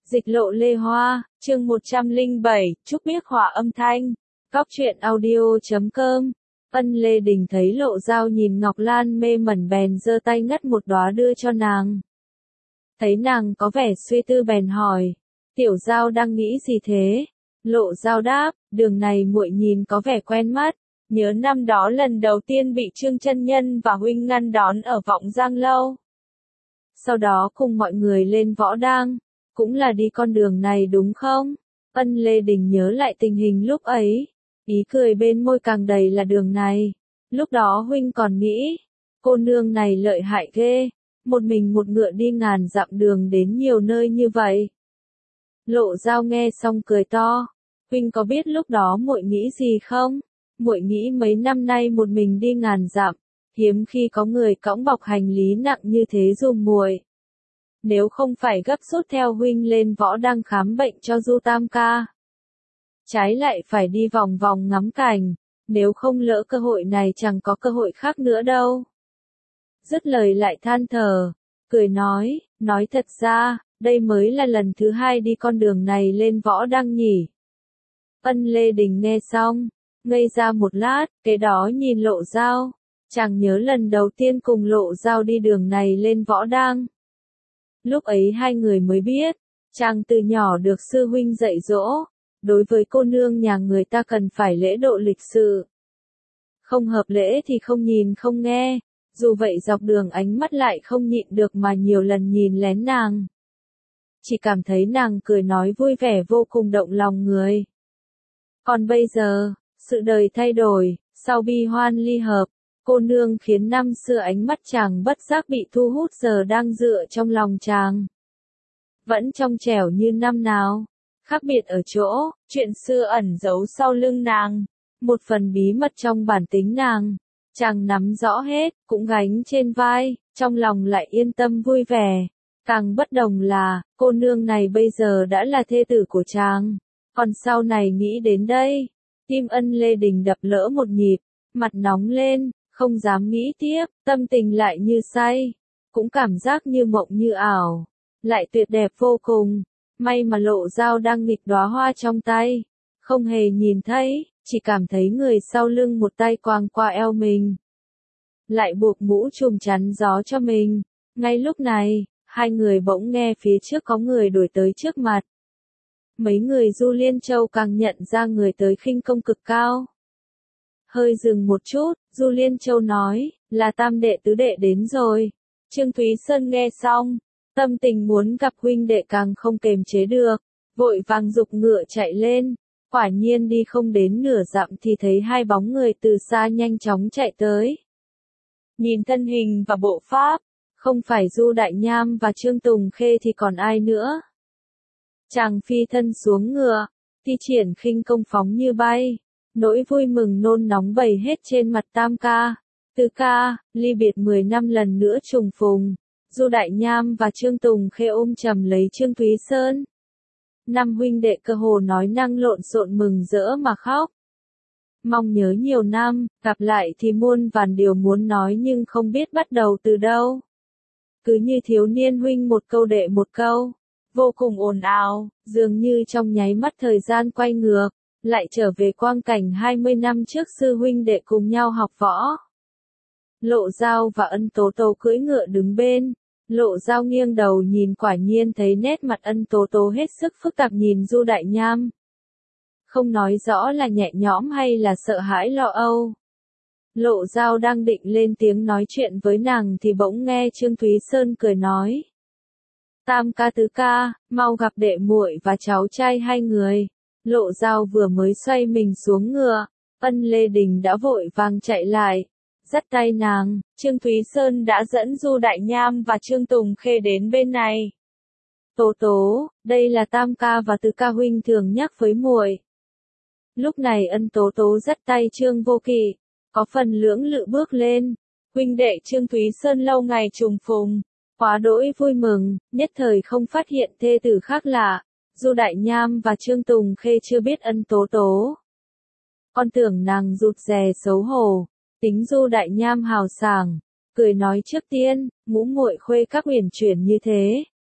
Dịch lộ Lê Hoa, chương 107, Trúc Biếc họa âm thanh. Góc truyện audio.com. Ân Lê Đình thấy Lộ Dao nhìn Ngọc Lan mê mẩn bèn giơ tay ngắt một đóa đưa cho nàng. Thấy nàng có vẻ suy tư bèn hỏi, tiểu Dao đang nghĩ gì thế? Lộ Dao đáp, đường này muội nhìn có vẻ quen mắt, nhớ năm đó lần đầu tiên bị Trương chân nhân và huynh ngăn đón ở Vọng Giang lâu. Sau đó cùng mọi người lên Võ Đang, cũng là đi con đường này đúng không? Ân Lê Đình nhớ lại tình hình lúc ấy, ý cười bên môi càng đầy là đường này. Lúc đó huynh còn nghĩ, cô nương này lợi hại ghê, một mình một ngựa đi ngàn dặm đường đến nhiều nơi như vậy. Lộ Dao nghe xong cười to, huynh có biết lúc đó muội nghĩ gì không? Muội nghĩ mấy năm nay một mình đi ngàn dặm, hiếm khi có người cõng bọc hành lý nặng như thế dùm muội. Nếu không phải gấp rút theo huynh lên Võ Đang khám bệnh cho Du Tam ca, trái lại phải đi vòng vòng ngắm cảnh, nếu không lỡ cơ hội này chẳng có cơ hội khác nữa đâu. Dứt lời lại than thở, cười nói thật ra, đây mới là lần thứ hai đi con đường này lên Võ Đang nhỉ. Ân Lê Đình nghe xong, ngây ra một lát, kế đó nhìn Lộ Dao, chàng nhớ lần đầu tiên cùng Lộ Dao đi đường này lên Võ Đang. Lúc ấy hai người mới biết, chàng từ nhỏ được sư huynh dạy dỗ, đối với cô nương nhà người ta cần phải lễ độ lịch sự. Không hợp lễ thì không nhìn không nghe, dù vậy dọc đường ánh mắt lại không nhịn được mà nhiều lần nhìn lén nàng. Chỉ cảm thấy nàng cười nói vui vẻ vô cùng động lòng người. Còn bây giờ, sự đời thay đổi, sau bi hoan ly hợp, cô nương khiến năm xưa ánh mắt chàng bất giác bị thu hút giờ đang dựa trong lòng chàng. Vẫn trong trẻo như năm nào, khác biệt ở chỗ, chuyện xưa ẩn giấu sau lưng nàng, một phần bí mật trong bản tính nàng, chàng nắm rõ hết, cũng gánh trên vai, trong lòng lại yên tâm vui vẻ. Càng bất đồng là, cô nương này bây giờ đã là thê tử của chàng, còn sau này nghĩ đến đây, tim Ân Lê Đình đập lỡ một nhịp, mặt nóng lên. Không dám nghĩ tiếp, tâm tình lại như say, cũng cảm giác như mộng như ảo, lại tuyệt đẹp vô cùng. May mà Lộ Dao đang nghịch đóa hoa trong tay, không hề nhìn thấy, chỉ cảm thấy người sau lưng một tay quàng qua eo mình, lại buộc mũ trùm chắn gió cho mình. Ngay lúc này, hai người bỗng nghe phía trước có người đuổi tới trước mặt. Mấy người Du Liên Châu càng nhận ra người tới khinh công cực cao. Hơi dừng một chút, Du Liên Châu nói, là tam đệ tứ đệ đến rồi. Trương Thúy Sơn nghe xong, tâm tình muốn gặp huynh đệ càng không kềm chế được, vội vàng giục ngựa chạy lên. Quả nhiên đi không đến nửa dặm thì thấy hai bóng người từ xa nhanh chóng chạy tới. Nhìn thân hình và bộ pháp, không phải Du Đại Nham và Trương Tùng Khê thì còn ai nữa. Chàng phi thân xuống ngựa, thi triển khinh công phóng như bay. Nỗi vui mừng nôn nóng bày hết trên mặt Tam ca, Tứ ca, ly biệt 10 năm lần nữa trùng phùng. Du Đại Nham và Trương Tùng Khê ôm chầm lấy Trương Thúy Sơn. Năm huynh đệ cơ hồ nói năng lộn xộn mừng rỡ mà khóc. Mong nhớ nhiều năm, gặp lại thì muôn vàn điều muốn nói nhưng không biết bắt đầu từ đâu. Cứ như thiếu niên huynh một câu đệ một câu, vô cùng ồn ào, dường như trong nháy mắt thời gian quay ngược. Lại trở về quang cảnh 20 năm trước sư huynh đệ cùng nhau học võ. Lộ Dao và Ân Tố Tố cưỡi ngựa đứng bên. Lộ Dao nghiêng đầu nhìn quả nhiên thấy nét mặt Ân Tố Tố hết sức phức tạp nhìn Du Đại Nham. Không nói rõ là nhẹ nhõm hay là sợ hãi lo âu. Lộ Dao đang định lên tiếng nói chuyện với nàng thì bỗng nghe Trương Thúy Sơn cười nói. Tam ca tứ ca, mau gặp đệ muội và cháu trai hai người. Lộ Dao vừa mới xoay mình xuống ngựa, Ân Lê Đình đã vội vàng chạy lại, dắt tay nàng. Trương Thúy Sơn đã dẫn Du Đại Nham và Trương Tùng Khê đến bên này. Tố Tố, đây là Tam ca và Tứ ca huynh thường nhắc với muội. Lúc này Ân Tố Tố dắt tay Trương Vô Kỵ, có phần lưỡng lự bước lên. Huynh đệ Trương Thúy Sơn lâu ngày trùng phùng, quá đỗi vui mừng, nhất thời không phát hiện thê tử khác lạ. Du Đại Nham và Trương Tùng Khê chưa biết Ân Tố Tố. Con tưởng nàng rụt rè xấu hổ, tính Du Đại Nham hào sảng, cười nói trước tiên, ngũ muội khuê các uyển chuyển như thế,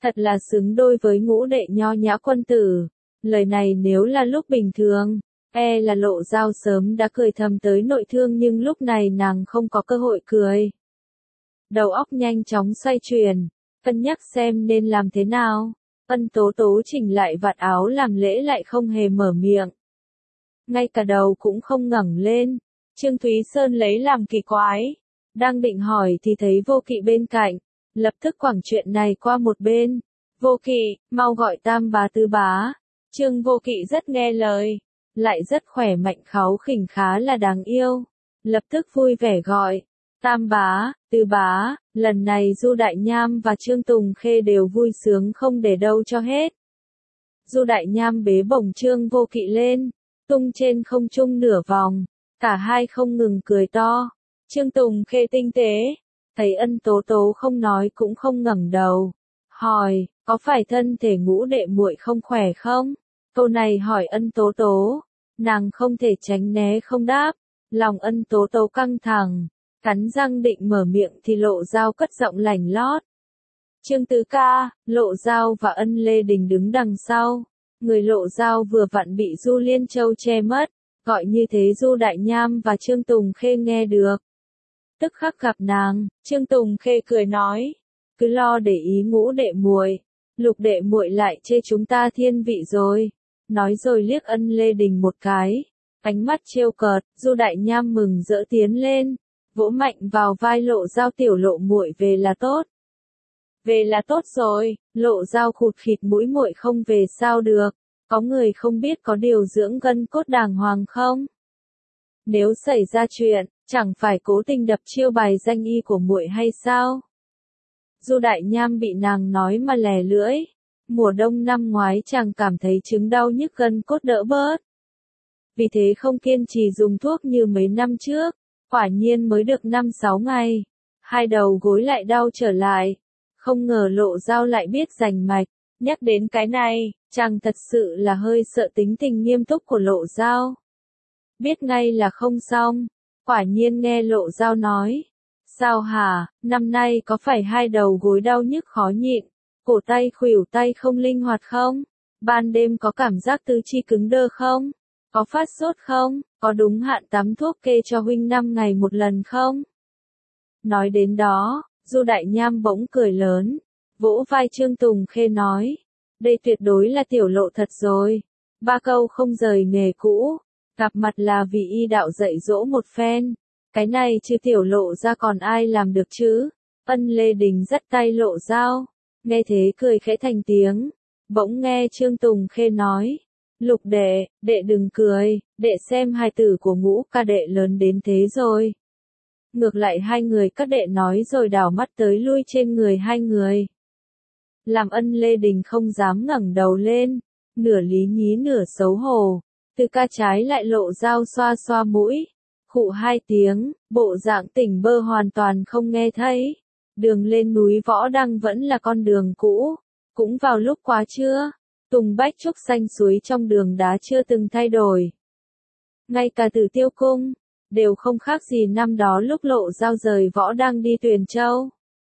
Thật là xứng đôi với ngũ đệ nho nhã quân tử. Lời này nếu là lúc bình thường, là Lộ Dao sớm đã cười thầm tới nội thương, nhưng lúc này nàng không có cơ hội cười. Đầu óc nhanh chóng xoay chuyển, cân nhắc xem nên làm thế nào. Ân Tố Tố chỉnh lại vạt áo làm lễ lại không hề mở miệng. Ngay cả đầu cũng không ngẩng lên. Trương Thúy Sơn lấy làm kỳ quái. Đang định hỏi thì thấy Vô Kỵ bên cạnh. Lập tức quẳng chuyện này qua một bên. Vô Kỵ, mau gọi Tam bá Tứ bá. Trương Vô Kỵ rất nghe lời. Lại rất khỏe mạnh kháu khỉnh khá là đáng yêu. Lập tức vui vẻ gọi. Tam bá, Tứ bá, lần này Du Đại Nham và Trương Tùng Khê đều vui sướng không để đâu cho hết. Du Đại Nham bế bổng Trương Vô Kỵ lên, tung trên không trung nửa vòng, cả hai không ngừng cười to. Trương Tùng Khê tinh tế, thấy Ân Tố Tố không nói cũng không ngẩng đầu, hỏi, có phải thân thể ngũ đệ muội không khỏe không? Câu này hỏi Ân Tố Tố, nàng không thể tránh né không đáp, lòng Ân Tố Tố căng thẳng. Cắn răng định mở miệng thì Lộ Dao cất giọng lành lót. Trương tứ ca, Lộ Dao và Ân Lê Đình đứng đằng sau. Người Lộ Dao vừa vặn bị Du Liên Châu che mất, gọi như thế Du Đại Nham và Trương Tùng Khê nghe được. Tức khắc gặp nàng, Trương Tùng Khê cười nói, cứ lo để ý ngũ đệ muội, lục đệ muội lại chê chúng ta thiên vị rồi. Nói rồi liếc Ân Lê Đình một cái, ánh mắt trêu cợt. Du Đại Nham mừng rỡ tiến lên, vỗ mạnh vào vai Lộ Dao, tiểu Lộ muội về là tốt. Về là tốt rồi. Lộ Dao khụt khịt mũi, muội không về sao được, có người không biết có điều dưỡng gân cốt đàng hoàng không? Nếu xảy ra chuyện, chẳng phải cố tình đập chiêu bài danh y của muội hay sao? Du Đại Nham bị nàng nói mà lè lưỡi. Mùa đông năm ngoái chàng cảm thấy chứng đau nhức gân cốt đỡ bớt, vì thế không kiên trì dùng thuốc như mấy năm trước. Quả nhiên mới được 5-6 ngày, hai đầu gối lại đau trở lại. Không ngờ Lộ Dao lại biết rành mạch. Nhắc đến cái này, chàng thật sự là hơi sợ tính tình nghiêm túc của Lộ Dao. Biết ngay là không xong. Quả nhiên nghe Lộ Dao nói. Sao hả, năm nay có phải hai đầu gối đau nhức khó nhịn, cổ tay khuỷu tay không linh hoạt không? Ban đêm có cảm giác tứ chi cứng đơ không? Có phát sốt không? Có đúng hạn tắm thuốc kê cho huynh 5 ngày một lần không? Nói đến đó, Du Đại Nham bỗng cười lớn, vỗ vai Trương Tùng Khê nói, đây tuyệt đối là tiểu Lộ thật rồi. 3 câu không rời nghề cũ, gặp mặt là vì y đạo dạy dỗ một phen. Cái này chứ tiểu Lộ ra còn ai làm được chứ? Ân Lê Đình dắt tay Lộ Dao, nghe thế cười khẽ thành tiếng. Bỗng nghe Trương Tùng Khê nói, Lục đệ, đệ đừng cười, đệ xem hài tử của Ngũ ca đệ lớn đến thế rồi. Ngược lại hai người các đệ nói rồi đảo mắt tới lui trên người hai người. Làm Ân Lê Đình không dám ngẩng đầu lên, nửa lý nhí nửa xấu hổ. Từ ca trái lại Lộ Dao xoa xoa mũi, khụ 2 tiếng, bộ dạng tỉnh bơ hoàn toàn không nghe thấy. Đường lên núi Võ Đăng vẫn là con đường cũ, cũng vào lúc quá trưa. Tùng bách trúc xanh suối trong đường đá chưa từng thay đổi. Ngay cả Tử Tiêu Cung, đều không khác gì năm đó lúc Lộ Dao rời Võ Đăng đi Tuyền Châu.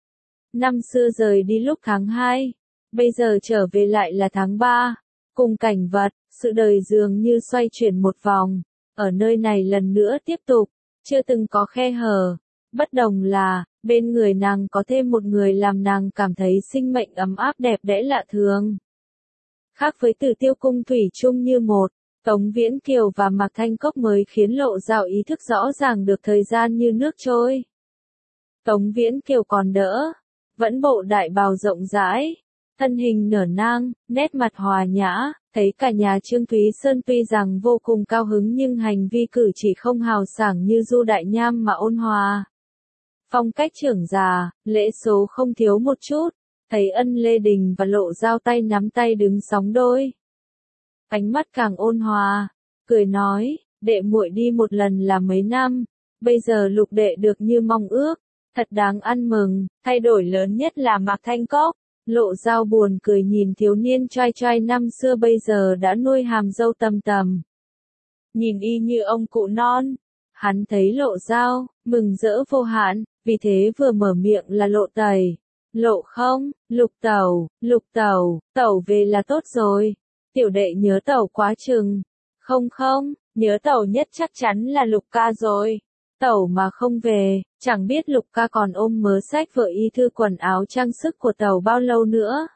Năm xưa rời đi lúc tháng 2, bây giờ trở về lại là tháng 3. Cùng cảnh vật, sự đời dường như xoay chuyển một vòng, ở nơi này lần nữa tiếp tục, chưa từng có khe hở. Bất đồng là, bên người nàng có thêm một người làm nàng cảm thấy sinh mệnh ấm áp đẹp đẽ lạ thường. Khác với Tử Tiêu Cung thủy chung như một, Tống Viễn Kiều và Mạc Thanh Cốc mới khiến Lộ Dao ý thức rõ ràng được thời gian như nước trôi. Tống Viễn Kiều còn đỡ, vẫn bộ đại bào rộng rãi, thân hình nở nang, nét mặt hòa nhã, thấy cả nhà Trương Thúy Sơn tuy rằng vô cùng cao hứng nhưng hành vi cử chỉ không hào sảng như Du Đại Nham mà ôn hòa. Phong cách trưởng già, lễ số không thiếu một chút. Thấy Ân Lê Đình và Lộ Dao tay nắm tay đứng sóng đôi, ánh mắt càng ôn hòa, cười nói, đệ muội đi một lần là mấy năm, bây giờ lục đệ được như mong ước, thật đáng ăn mừng. Thay đổi lớn nhất là Mạc Thanh Cốc. Lộ Dao buồn cười nhìn thiếu niên trai trai năm xưa bây giờ đã nuôi hàm râu tầm tầm, nhìn y như ông cụ non. Hắn thấy Lộ Dao, mừng rỡ vô hạn, vì thế vừa mở miệng là Lộ Tẩy. Lộ không, lục tẩu về là tốt rồi. Tiểu đệ nhớ tẩu quá chừng. Không không, nhớ tẩu nhất chắc chắn là Lục ca rồi. Tẩu mà không về, chẳng biết Lục ca còn ôm mớ sách vở y thư quần áo trang sức của tẩu bao lâu nữa.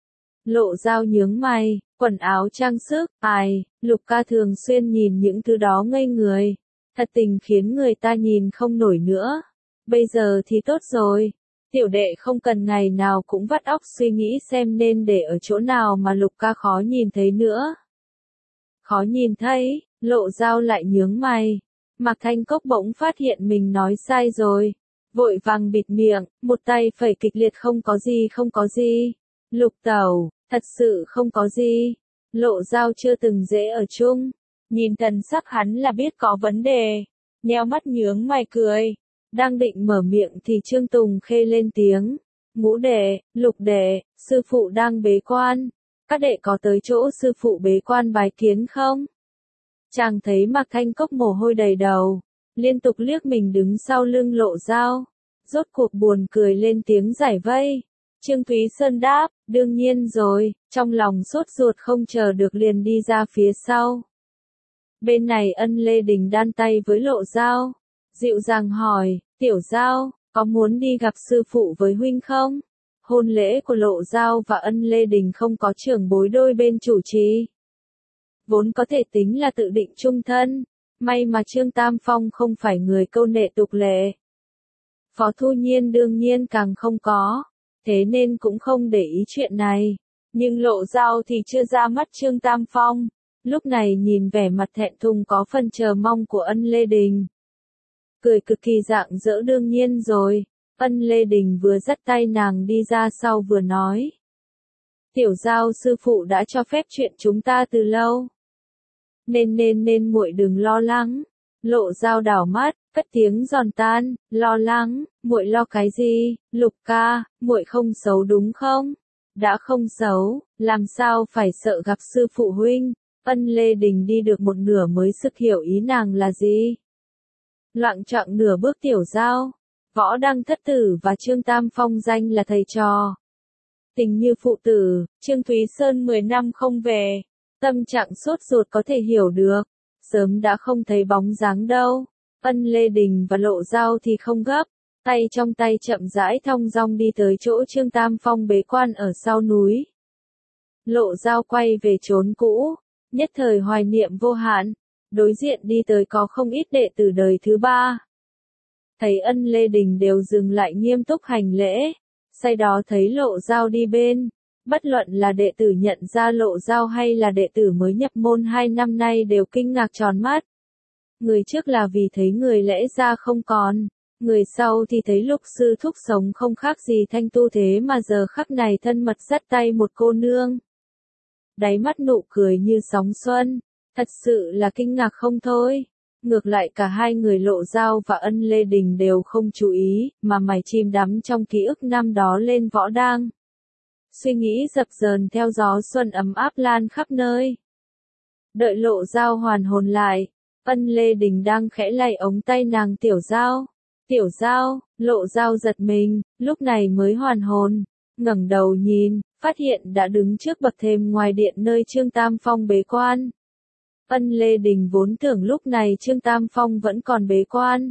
Lộ Dao nhướng mày, quần áo trang sức, Lục ca thường xuyên nhìn những thứ đó ngây người. Thật tình khiến người ta nhìn không nổi nữa. Bây giờ thì tốt rồi. Tiểu đệ không cần ngày nào cũng vắt óc suy nghĩ xem nên để ở chỗ nào mà Lục ca khó nhìn thấy nữa. Khó nhìn thấy, Lộ Dao lại nhướng mày. Mạc Thanh Cốc bỗng phát hiện mình nói sai rồi. Vội vàng bịt miệng, một tay phẩy kịch liệt không có gì. Lục tẩu, thật sự không có gì. Lộ Dao chưa từng dễ ở chung. Nhìn thần sắc hắn là biết có vấn đề. Nheo mắt nhướng mày cười. Đang định mở miệng thì Trương Tùng Khê lên tiếng. Ngũ đệ, Lục đệ, sư phụ đang bế quan. Các đệ có tới chỗ sư phụ bế quan bái kiến không? Chàng thấy Mạc Thanh Cốc mồ hôi đầy đầu. Liên tục liếc mình đứng sau lưng Lộ Dao. Rốt cuộc buồn cười lên tiếng giải vây. Trương Thúy Sơn đáp, đương nhiên rồi, trong lòng sốt ruột không chờ được liền đi ra phía sau. Bên này Ân Lê Đình đan tay với Lộ Dao. Dịu dàng hỏi, Tiểu Dao, có muốn đi gặp sư phụ với huynh không? Hôn lễ của Lộ Dao và Ân Lê Đình không có trưởng bối đôi bên chủ trì. Vốn có thể tính là tự định chung thân. May mà Trương Tam Phong không phải người câu nệ tục lệ. Phó Thu Nhiên đương nhiên càng không có. Thế nên cũng không để ý chuyện này. Nhưng Lộ Dao thì chưa ra mắt Trương Tam Phong. Lúc này nhìn vẻ mặt thẹn thùng có phần chờ mong của Ân Lê Đình. Cười cực kỳ rạng rỡ đương nhiên rồi. Ân Lê Đình vừa dắt tay nàng đi ra sau vừa nói. Tiểu Dao sư phụ đã cho phép chuyện chúng ta từ lâu. Nên muội đừng lo lắng. Lộ Dao đảo mắt, cất tiếng giòn tan, lo lắng, muội lo cái gì? Lục ca, muội không xấu đúng không? Đã không xấu, làm sao phải sợ gặp sư phụ huynh? Ân Lê Đình đi được một nửa mới sực hiểu ý nàng là gì. Loạng choạng nửa bước Tiểu Dao. Võ Đăng Thất Tử và Trương Tam Phong danh là thầy trò. Tình như phụ tử, Trương Thúy Sơn 10 năm không về. Tâm trạng sốt ruột có thể hiểu được. Sớm đã không thấy bóng dáng đâu. Ân Lê Đình và Lộ Dao thì không gấp. Tay trong tay chậm rãi thong dong đi tới chỗ Trương Tam Phong bế quan ở sau núi. Lộ Dao quay về chốn cũ. Nhất thời hoài niệm vô hạn. Đối diện đi tới có không ít đệ tử đời thứ ba. Thấy Ân Lê Đình đều dừng lại nghiêm túc hành lễ. Sau đó thấy Lộ Dao đi bên. Bất luận là đệ tử nhận ra Lộ Dao hay là đệ tử mới nhập môn 2 năm nay đều kinh ngạc tròn mắt. Người trước là vì thấy người lẽ ra không còn. Người sau thì thấy Lục sư thúc sống không khác gì Thanh Tu thế mà giờ khắc này thân mật dắt tay một cô nương. Đáy mắt nụ cười như sóng xuân. Thật sự là kinh ngạc không thôi. Ngược lại cả hai người Lộ Dao và Ân Lê Đình đều không chú ý, mà mải chìm đắm trong ký ức năm đó lên Võ Đang. Suy nghĩ dập dờn theo gió xuân ấm áp lan khắp nơi. Đợi Lộ Dao hoàn hồn lại, Ân Lê Đình đang khẽ lay ống tay nàng Tiểu Dao. Tiểu Dao, Lộ Dao giật mình, lúc này mới hoàn hồn, ngẩng đầu nhìn, phát hiện đã đứng trước bậc thềm ngoài điện nơi Trương Tam Phong bế quan. Ân Lê Đình vốn tưởng lúc này Trương Tam Phong vẫn còn bế quan.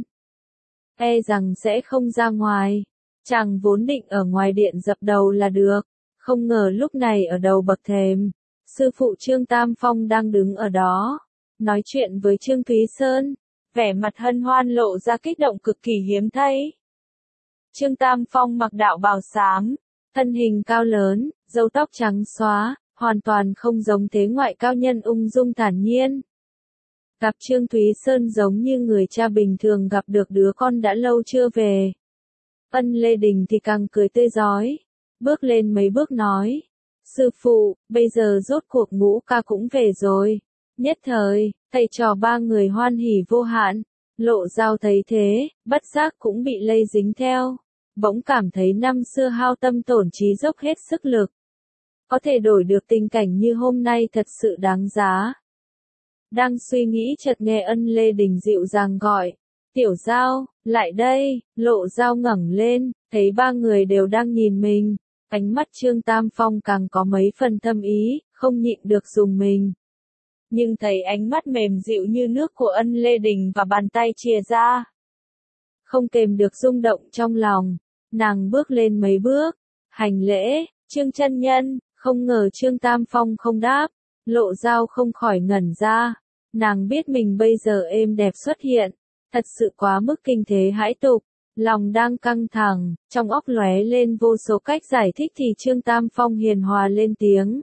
E rằng sẽ không ra ngoài. Chàng vốn định ở ngoài điện dập đầu là được. Không ngờ lúc này ở đầu bậc thềm. Sư phụ Trương Tam Phong đang đứng ở đó. Nói chuyện với Trương Thúy Sơn. Vẻ mặt hân hoan lộ ra kích động cực kỳ hiếm thấy. Trương Tam Phong mặc đạo bào xám. Thân hình cao lớn, râu tóc trắng xóa. Hoàn toàn không giống thế ngoại cao nhân ung dung thản nhiên. Gặp Trương Thúy Sơn giống như người cha bình thường gặp được đứa con đã lâu chưa về. Ân Lê Đình thì càng cười tươi rói. Bước lên mấy bước nói. Sư phụ, bây giờ rốt cuộc Ngũ ca cũng về rồi. Nhất thời, thầy trò ba người hoan hỉ vô hạn. Lộ Dao thấy thế, bất giác cũng bị lây dính theo. Bỗng cảm thấy năm xưa hao tâm tổn trí dốc hết sức lực. Có thể đổi được tình cảnh như hôm nay thật sự đáng giá. Đang suy nghĩ chợt nghe Ân Lê Đình dịu dàng gọi. Tiểu Giao, lại đây, Lộ Giao ngẩng lên, thấy ba người đều đang nhìn mình. Ánh mắt Trương Tam Phong càng có mấy phần thâm ý, không nhịn được dùng mình. Nhưng thấy ánh mắt mềm dịu như nước của Ân Lê Đình và bàn tay chìa ra. Không kềm được rung động trong lòng, nàng bước lên mấy bước, hành lễ, Trương chân nhân, không ngờ Trương Tam Phong không đáp, Lộ Giao không khỏi ngẩn ra. Nàng biết mình bây giờ êm đẹp xuất hiện, thật sự quá mức kinh thế hãi tục. Lòng đang căng thẳng, trong óc lóe lên vô số cách giải thích thì Trương Tam Phong hiền hòa lên tiếng.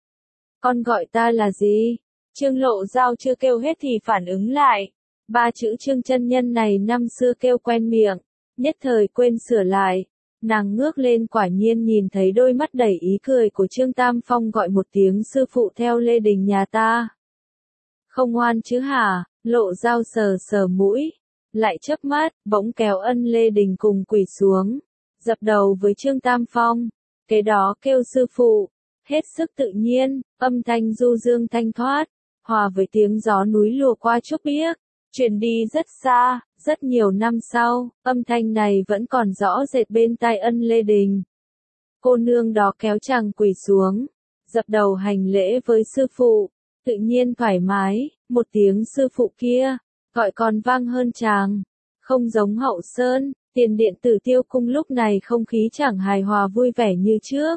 Con gọi ta là gì? Trương Lộ Giao chưa kêu hết thì phản ứng lại. Ba chữ Trương chân nhân này năm xưa kêu quen miệng, nhất thời quên sửa lại. Nàng ngước lên quả nhiên nhìn thấy đôi mắt đầy ý cười của Trương Tam Phong gọi một tiếng sư phụ theo Lê Đình nhà ta. Không ngoan chứ hả? Lộ Giao sờ sờ mũi. Lại chớp mắt, bỗng kéo Ân Lê Đình cùng quỳ xuống, dập đầu với Trương Tam Phong, kế đó kêu sư phụ, hết sức tự nhiên, âm thanh du dương thanh thoát, hòa với tiếng gió núi lùa qua trúc biếc, truyền đi rất xa, rất nhiều năm sau, âm thanh này vẫn còn rõ rệt bên tai Ân Lê Đình. Cô nương đó kéo chàng quỳ xuống, dập đầu hành lễ với sư phụ, tự nhiên thoải mái, một tiếng sư phụ kia gọi còn vang hơn chàng. Không giống Hậu Sơn, Tiền Điện Tử Tiêu Cung lúc này không khí chẳng hài hòa vui vẻ như trước.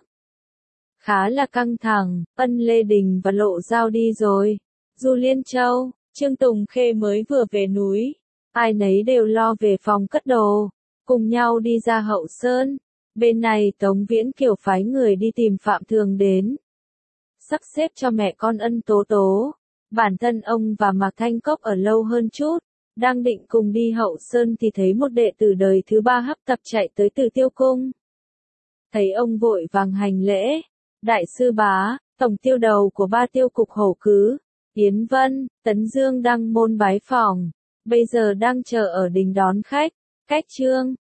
Khá là căng thẳng, Ân Lê Đình và Lộ Giao đi rồi. Du Liên Châu, Trương Tùng Khê mới vừa về núi. Ai nấy đều lo về phòng cất đồ. Cùng nhau đi ra Hậu Sơn. Bên này Tống Viễn Kiều phái người đi tìm Phạm Thường đến. Sắp xếp cho mẹ con Ân Tố Tố. Bản thân ông và Mạc Thanh Cốc ở lâu hơn chút, đang định cùng đi Hậu Sơn thì thấy một đệ tử đời thứ ba hấp tấp chạy tới Từ Tiêu Cung. Thấy ông vội vàng hành lễ, đại sư bá, tổng tiêu đầu của ba tiêu cục hổ cứ, Yến Vân, Tấn Dương đăng môn bái phỏng, bây giờ đang chờ ở đình đón khách, cách Trương